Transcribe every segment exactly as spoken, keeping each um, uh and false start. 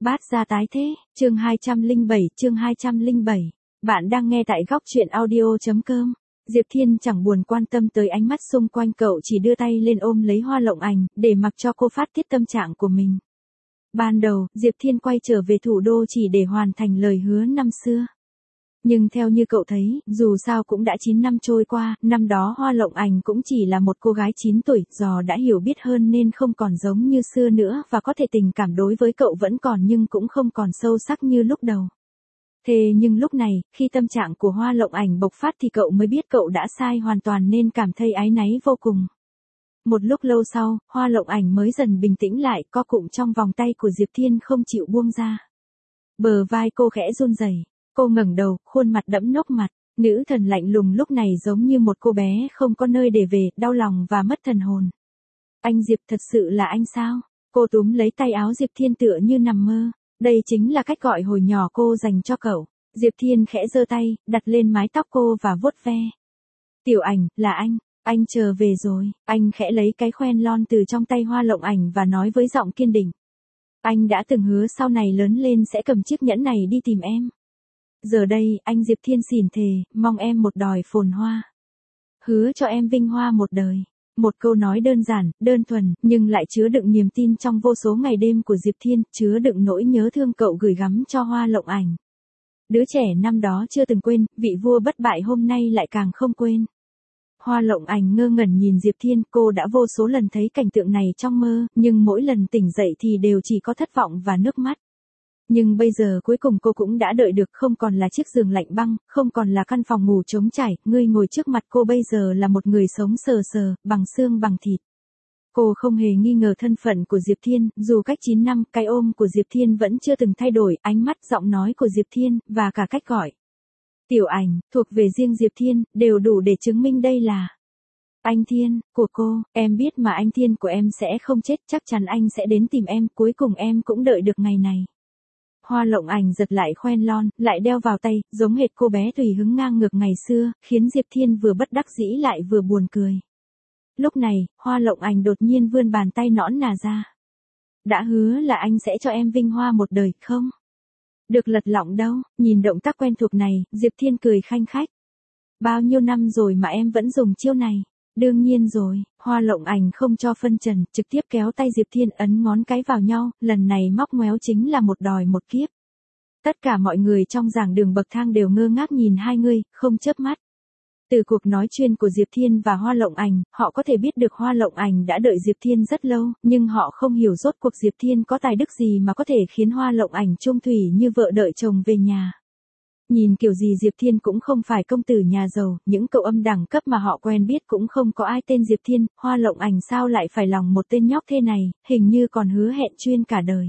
Bát gia tái thế, chương hai trăm lẻ bảy, chương hai trăm lẻ bảy. Bạn đang nghe tại góc truyện audio.com. Diệp Thiên chẳng buồn quan tâm tới ánh mắt xung quanh, cậu chỉ đưa tay lên ôm lấy Hoa Lộng Ảnh, để mặc cho cô phát tiết tâm trạng của mình. Ban đầu, Diệp Thiên quay trở về thủ đô chỉ để hoàn thành lời hứa năm xưa. Nhưng theo như cậu thấy, dù sao cũng đã chín năm trôi qua, năm đó Hoa Lộng Ảnh cũng chỉ là một cô gái chín tuổi, do đã hiểu biết hơn nên không còn giống như xưa nữa và có thể tình cảm đối với cậu vẫn còn nhưng cũng không còn sâu sắc như lúc đầu. Thế nhưng lúc này, khi tâm trạng của Hoa Lộng Ảnh bộc phát thì cậu mới biết cậu đã sai hoàn toàn nên cảm thấy áy náy vô cùng. Một lúc lâu sau, Hoa Lộng Ảnh mới dần bình tĩnh lại, co cụm trong vòng tay của Diệp Thiên không chịu buông ra. Bờ vai cô khẽ run rẩy. Cô ngẩng đầu, khuôn mặt đẫm nốc mặt, nữ thần lạnh lùng lúc này giống như một cô bé không có nơi để về, đau lòng và mất thần hồn. Anh Diệp, thật sự là anh sao? Cô túm lấy tay áo Diệp Thiên tựa như nằm mơ. Đây chính là cách gọi hồi nhỏ cô dành cho cậu. Diệp Thiên khẽ giơ tay, đặt lên mái tóc cô và vuốt ve. Tiểu Ảnh, là anh, anh chờ về rồi. Anh khẽ lấy cái khoen lon từ trong tay Hoa Lộng Ảnh và nói với giọng kiên định. Anh đã từng hứa sau này lớn lên sẽ cầm chiếc nhẫn này đi tìm em. Giờ đây, anh Diệp Thiên xỉn thề, mong em một đòi phồn hoa. Hứa cho em vinh hoa một đời. Một câu nói đơn giản, đơn thuần, nhưng lại chứa đựng niềm tin trong vô số ngày đêm của Diệp Thiên, chứa đựng nỗi nhớ thương cậu gửi gắm cho Hoa Lộng Ảnh. Đứa trẻ năm đó chưa từng quên, vị vua bất bại hôm nay lại càng không quên. Hoa Lộng Ảnh ngơ ngẩn nhìn Diệp Thiên, cô đã vô số lần thấy cảnh tượng này trong mơ, nhưng mỗi lần tỉnh dậy thì đều chỉ có thất vọng và nước mắt. Nhưng bây giờ cuối cùng cô cũng đã đợi được, không còn là chiếc giường lạnh băng, không còn là căn phòng ngủ trống trải, người ngồi trước mặt cô bây giờ là một người sống sờ sờ, bằng xương bằng thịt. Cô không hề nghi ngờ thân phận của Diệp Thiên, dù cách chín năm, cái ôm của Diệp Thiên vẫn chưa từng thay đổi, ánh mắt, giọng nói của Diệp Thiên, và cả cách gọi. Tiểu Ảnh, thuộc về riêng Diệp Thiên, đều đủ để chứng minh đây là anh Thiên, của cô. Em biết mà, anh Thiên của em sẽ không chết, chắc chắn anh sẽ đến tìm em, cuối cùng em cũng đợi được ngày này. Hoa Lộng Ảnh giật lại khoen lon, lại đeo vào tay, giống hệt cô bé tùy hứng ngang ngược ngày xưa, khiến Diệp Thiên vừa bất đắc dĩ lại vừa buồn cười. Lúc này, Hoa Lộng Ảnh đột nhiên vươn bàn tay nõn nà ra. Đã hứa là anh sẽ cho em vinh hoa một đời, không? Được lật lọng đâu, nhìn động tác quen thuộc này, Diệp Thiên cười khanh khách. Bao nhiêu năm rồi mà em vẫn dùng chiêu này. Đương nhiên rồi, Hoa Lộng Ảnh không cho phân trần, trực tiếp kéo tay Diệp Thiên ấn ngón cái vào nhau, lần này móc ngoéo chính là một đòi một kiếp. Tất cả mọi người trong giảng đường bậc thang đều ngơ ngác nhìn hai người, không chớp mắt. Từ cuộc nói chuyện của Diệp Thiên và Hoa Lộng Ảnh, họ có thể biết được Hoa Lộng Ảnh đã đợi Diệp Thiên rất lâu, nhưng họ không hiểu rốt cuộc Diệp Thiên có tài đức gì mà có thể khiến Hoa Lộng Ảnh chung thủy như vợ đợi chồng về nhà. Nhìn kiểu gì Diệp Thiên cũng không phải công tử nhà giàu, những cậu âm đẳng cấp mà họ quen biết cũng không có ai tên Diệp Thiên, Hoa Lộng Ảnh sao lại phải lòng một tên nhóc thế này, hình như còn hứa hẹn chuyên cả đời.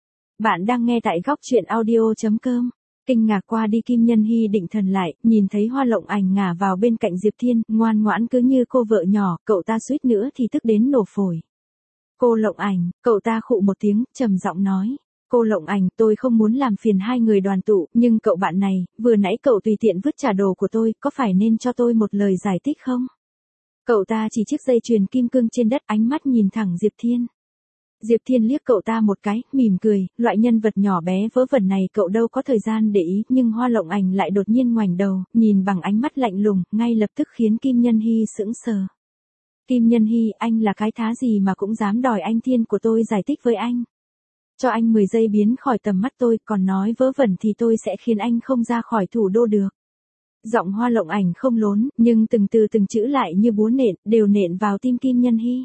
Bạn đang nghe tại góc truyện audio.com. Kinh ngạc qua đi, Kim Nhân Hy định thần lại, nhìn thấy Hoa Lộng Ảnh ngả vào bên cạnh Diệp Thiên, ngoan ngoãn cứ như cô vợ nhỏ, cậu ta suýt nữa thì tức đến nổ phổi. Cô Lộng Ảnh, cậu ta khụ một tiếng, trầm giọng nói. Cô Lộng Ảnh, tôi không muốn làm phiền hai người đoàn tụ, nhưng cậu bạn này, vừa nãy cậu tùy tiện vứt trả đồ của tôi, có phải nên cho tôi một lời giải thích không? Cậu ta chỉ chiếc dây chuyền kim cương trên đất, ánh mắt nhìn thẳng Diệp Thiên. Diệp Thiên liếc cậu ta một cái, mỉm cười, loại nhân vật nhỏ bé vớ vẩn này cậu đâu có thời gian để ý, nhưng Hoa Lộng Ảnh lại đột nhiên ngoảnh đầu, nhìn bằng ánh mắt lạnh lùng, ngay lập tức khiến Kim Nhân Hy sững sờ. Kim Nhân Hy, anh là cái thá gì mà cũng dám đòi anh Thiên của tôi giải thích với anh? Cho anh mười giây biến khỏi tầm mắt tôi, còn nói vớ vẩn thì tôi sẽ khiến anh không ra khỏi thủ đô được. Giọng Hoa Lộng Ảnh không lốn, nhưng từng từ từng chữ lại như búa nện, đều nện vào tim Kim Nhân Hy.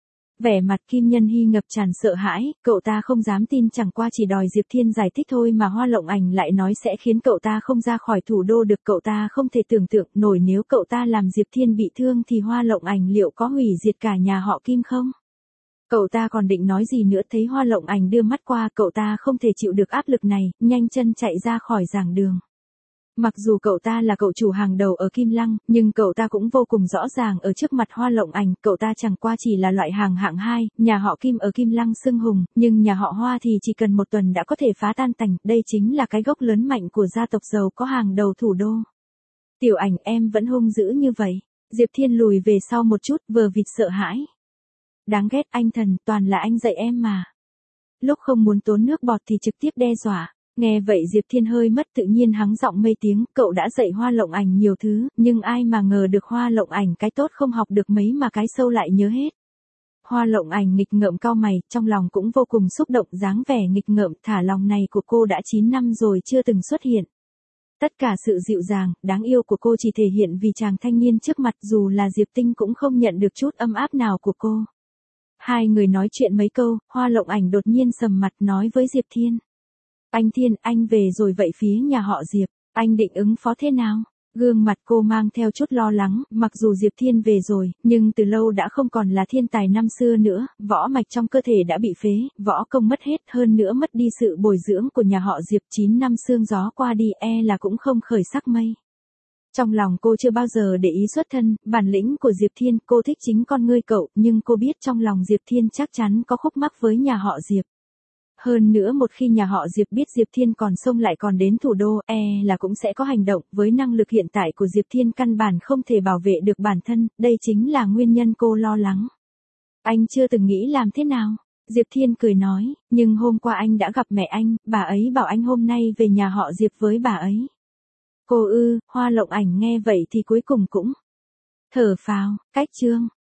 Vẻ mặt Kim Nhân Hy ngập tràn sợ hãi, cậu ta không dám tin chẳng qua chỉ đòi Diệp Thiên giải thích thôi mà Hoa Lộng Ảnh lại nói sẽ khiến cậu ta không ra khỏi thủ đô được. Cậu ta không thể tưởng tượng nổi nếu cậu ta làm Diệp Thiên bị thương thì Hoa Lộng Ảnh liệu có hủy diệt cả nhà họ Kim không? Cậu ta còn định nói gì nữa, thấy Hoa Lộng Ảnh đưa mắt qua, cậu ta không thể chịu được áp lực này, nhanh chân chạy ra khỏi giảng đường. Mặc dù cậu ta là cậu chủ hàng đầu ở Kim Lăng, nhưng cậu ta cũng vô cùng rõ ràng ở trước mặt Hoa Lộng Ảnh, cậu ta chẳng qua chỉ là loại hàng hạng hai, nhà họ Kim ở Kim Lăng xưng hùng, nhưng nhà họ Hoa thì chỉ cần một tuần đã có thể phá tan tành, đây chính là cái gốc lớn mạnh của gia tộc giàu có hàng đầu thủ đô. Tiểu Ảnh, em vẫn hung dữ như vậy. Diệp Thiên lùi về sau một chút, vờ vịt sợ hãi. Đáng ghét, anh thần, toàn là anh dạy em mà. lúc không muốn tốn nước bọt thì trực tiếp đe dọa. Nghe vậy Diệp Thiên hơi mất tự nhiên hắng giọng mây tiếng, cậu đã dạy Hoa Lộng Ảnh nhiều thứ, nhưng ai mà ngờ được Hoa Lộng Ảnh cái tốt không học được mấy mà cái sâu lại nhớ hết. Hoa Lộng Ảnh nghịch ngợm cau mày, trong lòng cũng vô cùng xúc động, dáng vẻ nghịch ngợm thả lòng này của cô đã chín năm rồi chưa từng xuất hiện. Tất cả sự dịu dàng, đáng yêu của cô chỉ thể hiện vì chàng thanh niên trước mặt, dù là Diệp Tinh cũng không nhận được chút âm áp nào của cô. Hai người nói chuyện mấy câu, Hoa Lộng Ảnh đột nhiên sầm mặt nói với Diệp Thiên. Anh Thiên, anh về rồi vậy phía nhà họ Diệp, anh định ứng phó thế nào? Gương mặt cô mang theo chút lo lắng, mặc dù Diệp Thiên về rồi, nhưng từ lâu đã không còn là thiên tài năm xưa nữa, võ mạch trong cơ thể đã bị phế, võ công mất hết, hơn nữa mất đi sự bồi dưỡng của nhà họ Diệp, chín năm sương gió qua đi e là cũng không khởi sắc mây. Trong lòng cô chưa bao giờ để ý xuất thân, bản lĩnh của Diệp Thiên, cô thích chính con ngươi cậu, nhưng cô biết trong lòng Diệp Thiên chắc chắn có khúc mắc với nhà họ Diệp. Hơn nữa một khi nhà họ Diệp biết Diệp Thiên còn xông lại còn đến thủ đô, e là cũng sẽ có hành động, với năng lực hiện tại của Diệp Thiên căn bản không thể bảo vệ được bản thân, đây chính là nguyên nhân cô lo lắng. Anh chưa từng nghĩ làm thế nào? Diệp Thiên cười nói, nhưng hôm qua anh đã gặp mẹ anh, bà ấy bảo anh hôm nay về nhà họ Diệp với bà ấy. Cô ư, Hoa Lộng Ảnh nghe vậy thì cuối cùng cũng thở phào, cách chương.